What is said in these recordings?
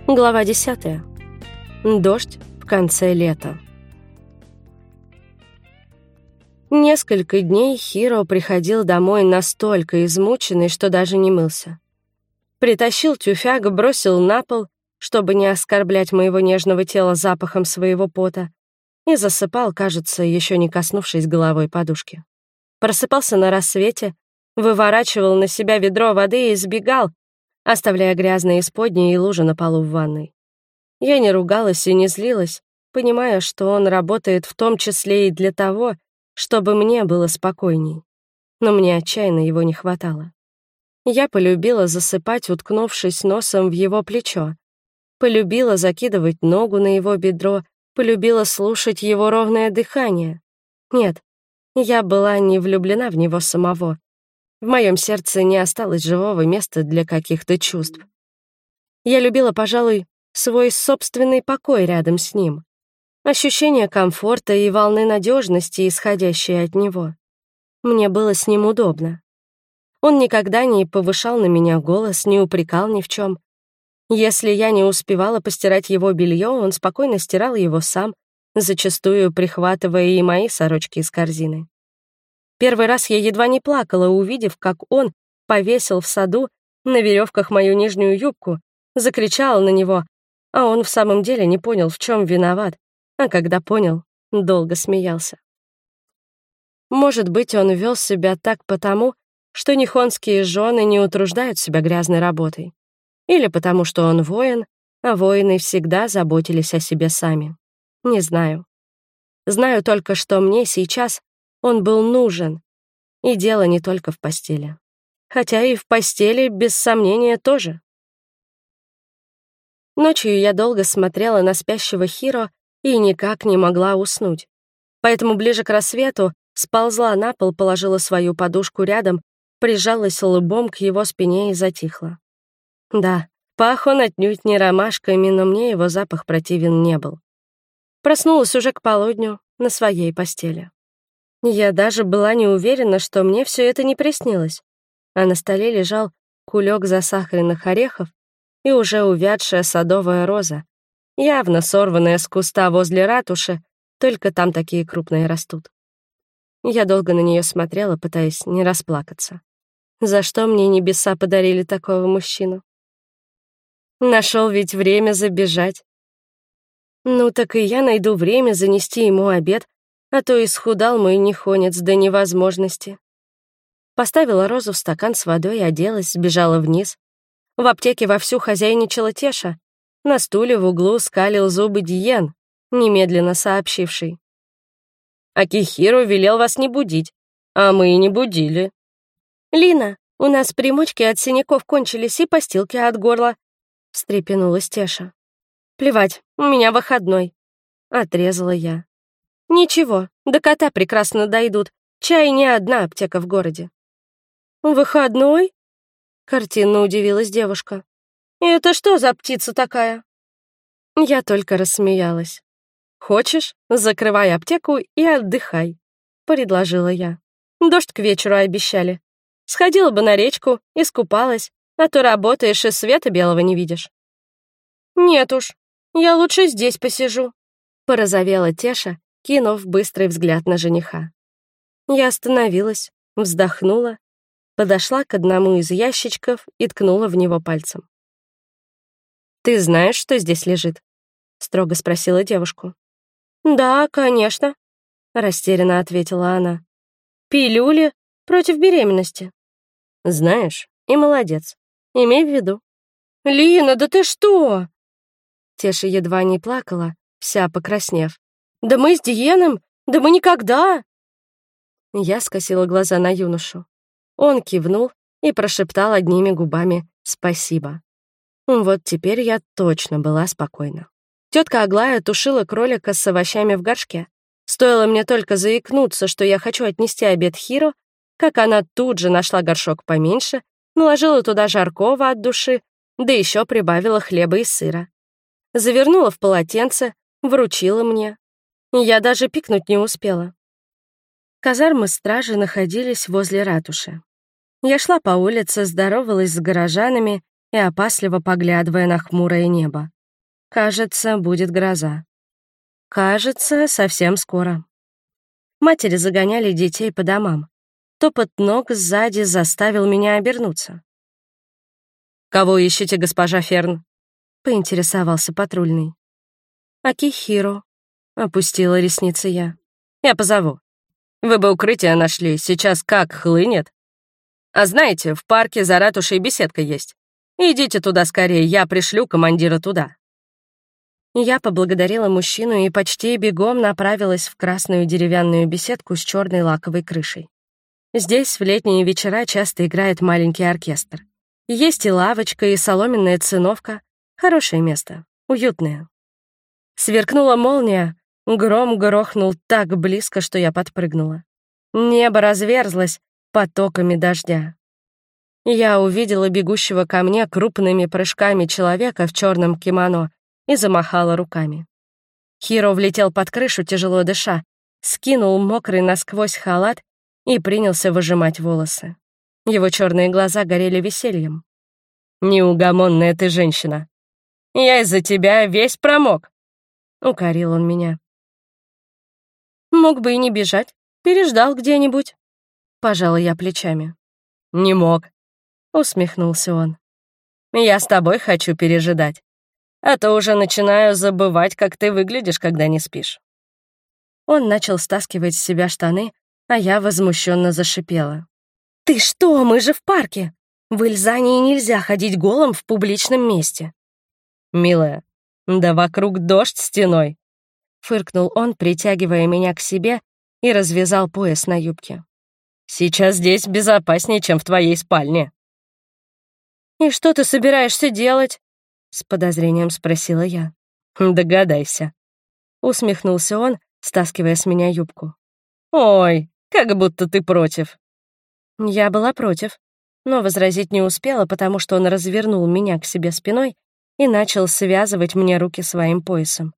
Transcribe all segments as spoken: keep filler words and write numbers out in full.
Глава десятая. Дождь в конце лета. Несколько дней Хиро приходил домой настолько измученный, что даже не мылся. Притащил тюфяк, бросил на пол, чтобы не оскорблять моего нежного тела запахом своего пота, и засыпал, кажется, еще не коснувшись головой подушки. Просыпался на рассвете, выворачивал на себя ведро воды и сбегал, оставляя грязные исподние и лужи на полу в ванной. Я не ругалась и не злилась, понимая, что он работает в том числе и для того, чтобы мне было спокойней. Но мне отчаянно его не хватало. Я полюбила засыпать, уткнувшись носом в его плечо. Полюбила закидывать ногу на его бедро, полюбила слушать его ровное дыхание. Нет, я была не влюблена в него самого. В моем сердце не осталось живого места для каких-то чувств. Я любила, пожалуй, свой собственный покой рядом с ним. Ощущение комфорта и волны надежности, исходящие от него. Мне было с ним удобно. Он никогда не повышал на меня голос, не упрекал ни в чем. Если я не успевала постирать его белье, он спокойно стирал его сам, зачастую прихватывая и мои сорочки из корзины. Первый раз я едва не плакала, увидев, как он повесил в саду на веревках мою нижнюю юбку, закричала на него, а он в самом деле не понял, в чем виноват, а когда понял, долго смеялся. Может быть, он вел себя так потому, что нихонские жены не утруждают себя грязной работой, или потому что он воин, а воины всегда заботились о себе сами. Не знаю. Знаю только, что мне сейчас он был нужен, и дело не только в постели. Хотя и в постели, без сомнения, тоже. Ночью я долго смотрела на спящего Хиро и никак не могла уснуть. Поэтому ближе к рассвету сползла на пол, положила свою подушку рядом, прижалась лбом к его спине и затихла. Да, пах он отнюдь не ромашками, но мне его запах противен не был. Проснулась уже к полудню на своей постели. Я даже была не уверена, что мне все это не приснилось. А на столе лежал кулек засахаренных орехов и уже увядшая садовая роза, явно сорванная с куста возле ратуши, только там такие крупные растут. Я долго на нее смотрела, пытаясь не расплакаться. За что мне небеса подарили такого мужчину? Нашел ведь время забежать. Ну так и я найду время занести ему обед, а то исхудал мой нихонец до невозможности. Поставила розу в стакан с водой, оделась, сбежала вниз. В аптеке вовсю хозяйничала Теша. На стуле в углу скалил зубы Диен, немедленно сообщивший: «Акихиро велел вас не будить, а мы и не будили». «Лина, у нас примочки от синяков кончились и постилки от горла», — встрепенулась Теша. «Плевать, у меня выходной», — отрезала я. «Ничего, до кота прекрасно дойдут. Чай не одна аптека в городе». «Выходной?» — картинно удивилась девушка. «Это что за птица такая?» Я только рассмеялась. «Хочешь, закрывай аптеку и отдыхай», — предложила я. «Дождь к вечеру обещали. Сходила бы на речку, искупалась, а то работаешь и света белого не видишь». «Нет уж, я лучше здесь посижу», — порозовела Теша, кинув быстрый взгляд на жениха. Я остановилась, вздохнула, подошла к одному из ящичков и ткнула в него пальцем. «Ты знаешь, что здесь лежит?» — строго спросила девушку. «Да, конечно», — растерянно ответила она. «Пилюли против беременности». «Знаешь, и молодец. Имей в виду». «Лина, да ты что?» Теша едва не плакала, вся покраснев. «Да мы с Диеном, да мы никогда!» Я скосила глаза на юношу. Он кивнул и прошептал одними губами «спасибо». Вот теперь я точно была спокойна. Тетка Аглая тушила кролика с овощами в горшке. Стоило мне только заикнуться, что я хочу отнести обед Хиро, как она тут же нашла горшок поменьше, наложила туда жаркого от души, да еще прибавила хлеба и сыра. Завернула в полотенце, вручила мне. Я даже пикнуть не успела. Казармы стражи находились возле ратуши. Я шла по улице, здоровалась с горожанами и опасливо поглядывая на хмурое небо. Кажется, будет гроза. Кажется, совсем скоро. Матери загоняли детей по домам. Топот ног сзади заставил меня обернуться. «Кого ищете, госпожа Ферн?» — поинтересовался патрульный. «Акихиро», — опустила ресницы я. «Я позову. Вы бы укрытие нашли, сейчас как хлынет. А знаете, в парке за ратушей беседка есть. Идите туда скорее, я пришлю командира туда». Я поблагодарила мужчину и почти бегом направилась в красную деревянную беседку с черной лаковой крышей. Здесь в летние вечера часто играет маленький оркестр. Есть и лавочка, и соломенная циновка. Хорошее место, уютное. Сверкнула молния, гром грохнул так близко, что я подпрыгнула. Небо разверзлось потоками дождя. Я увидела бегущего ко мне крупными прыжками человека в черном кимоно и замахала руками. Хиро влетел под крышу, тяжело дыша, скинул мокрый насквозь халат и принялся выжимать волосы. Его черные глаза горели весельем. «Неугомонная ты женщина! Я из-за тебя весь промок!» — укорил он меня. «Мог бы и не бежать, переждал где-нибудь», — пожала я плечами. «Не мог», — усмехнулся он. «Я с тобой хочу пережидать. А то уже начинаю забывать, как ты выглядишь, когда не спишь». Он начал стаскивать с себя штаны, а я возмущенно зашипела. «Ты что, мы же в парке! В Ильзании нельзя ходить голым в публичном месте». «Милая, да вокруг дождь стеной», — фыркнул он, притягивая меня к себе и развязал пояс на юбке. «Сейчас здесь безопаснее, чем в твоей спальне». «И что ты собираешься делать?» — с подозрением спросила я. «Догадайся», — усмехнулся он, стаскивая с меня юбку. «Ой, как будто ты против». Я была против, но возразить не успела, потому что он развернул меня к себе спиной и начал связывать мне руки своим поясом.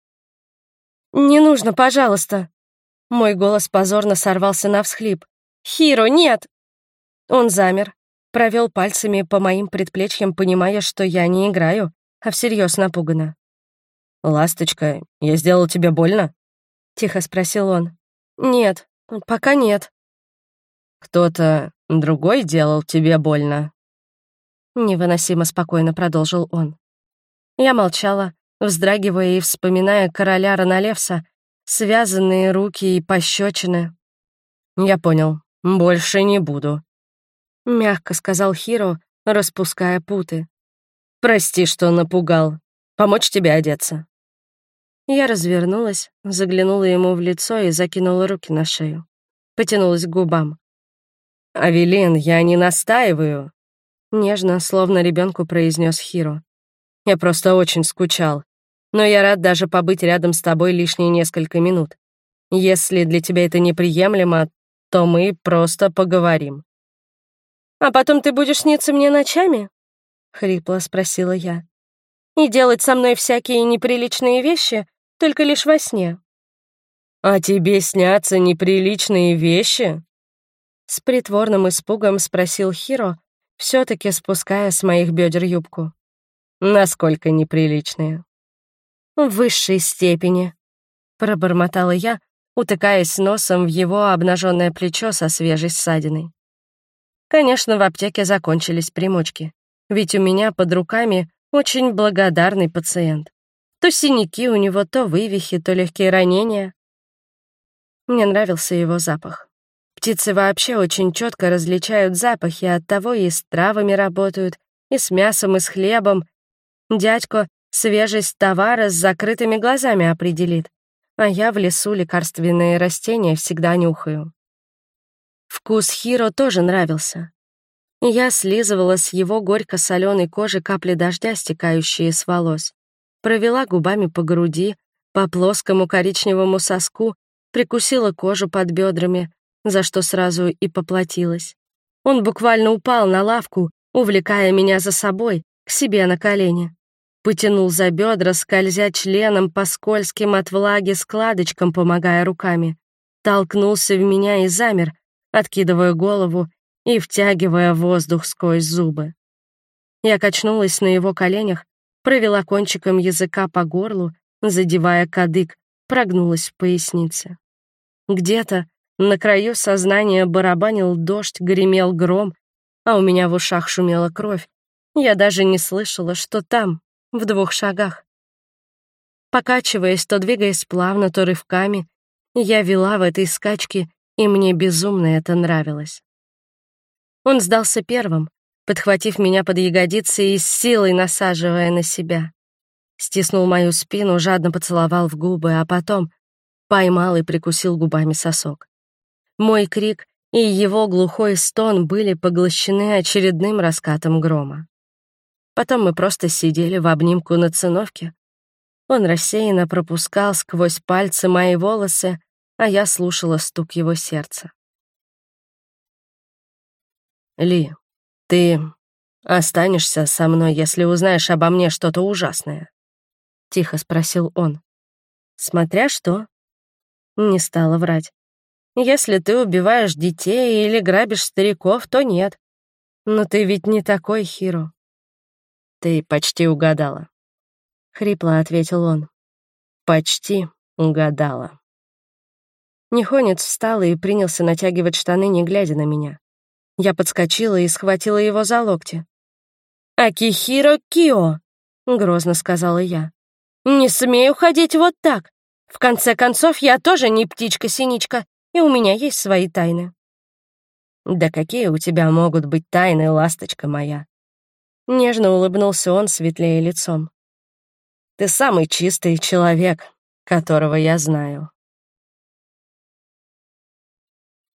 «Не нужно, пожалуйста!» Мой голос позорно сорвался на всхлип. «Хиро, нет!» Он замер, провел пальцами по моим предплечьям, понимая, что я не играю, а всерьез напугана. «Ласточка, я сделал тебе больно?» — тихо спросил он. «Нет, пока нет». «Кто-то другой делал тебе больно?» Невыносимо спокойно продолжил он. Я молчала, вздрагивая и вспоминая короля Роналевса, связанные руки и пощечины. «Я понял, больше не буду», — мягко сказал Хиро, распуская путы. «Прости, что напугал. Помочь тебе одеться?» Я развернулась, заглянула ему в лицо и закинула руки на шею. Потянулась к губам. «Авелин, я не настаиваю», — нежно, словно ребенку произнес Хиро. «Я просто очень скучал, но я рад даже побыть рядом с тобой лишние несколько минут. Если для тебя это неприемлемо, то мы просто поговорим». «А потом ты будешь сниться мне ночами?» — хрипло спросила я. «И делать со мной всякие неприличные вещи, только лишь во сне». «А тебе снятся неприличные вещи?» С притворным испугом спросил Хиро, все-таки спуская с моих бедер юбку. «Насколько неприличные?» «В высшей степени», — пробормотала я, утыкаясь носом в его обнаженное плечо со свежей ссадиной. Конечно, в аптеке закончились примочки, ведь у меня под руками очень благодарный пациент. То синяки у него, то вывихи, то легкие ранения. Мне нравился его запах. Птицы вообще очень четко различают запахи, оттого и с травами работают, и с мясом, и с хлебом. Дядько свежесть товара с закрытыми глазами определит, а я в лесу лекарственные растения всегда нюхаю. Вкус Хиро тоже нравился. Я слизывала с его горько-соленой кожи капли дождя, стекающие с волос, провела губами по груди, по плоскому коричневому соску, прикусила кожу под бедрами, за что сразу и поплатилась. Он буквально упал на лавку, увлекая меня за собой, к себе на колени. Потянул за бедра, скользя членом по скользким от влаги складочкам, помогая руками. Толкнулся в меня и замер, откидывая голову и втягивая воздух сквозь зубы. Я качнулась на его коленях, провела кончиком языка по горлу, задевая кадык, прогнулась в пояснице. Где-то на краю сознания барабанил дождь, гремел гром, а у меня в ушах шумела кровь. Я даже не слышала, что там, в двух шагах. Покачиваясь, то двигаясь плавно, то рывками, я вела в этой скачке, и мне безумно это нравилось. Он сдался первым, подхватив меня под ягодицы и с силой насаживая на себя. Стиснул мою спину, жадно поцеловал в губы, а потом поймал и прикусил губами сосок. Мой крик и его глухой стон были поглощены очередным раскатом грома. Потом мы просто сидели в обнимку на циновке. Он рассеянно пропускал сквозь пальцы мои волосы, а я слушала стук его сердца. «Ли, ты останешься со мной, если узнаешь обо мне что-то ужасное?» — тихо спросил он. «Смотря что». Не стала врать. «Если ты убиваешь детей или грабишь стариков, то нет. Но ты ведь не такой, Хиро». «Ты почти угадала», — хрипло ответил он. «Почти угадала». Нихонец встал и принялся натягивать штаны, не глядя на меня. Я подскочила и схватила его за локти. «Акихиро Кио!» — грозно сказала я. «Не смею ходить вот так. В конце концов, я тоже не птичка-синичка, и у меня есть свои тайны». «Да какие у тебя могут быть тайны, ласточка моя?» Нежно улыбнулся он, светлее лицом. «Ты самый чистый человек, которого я знаю».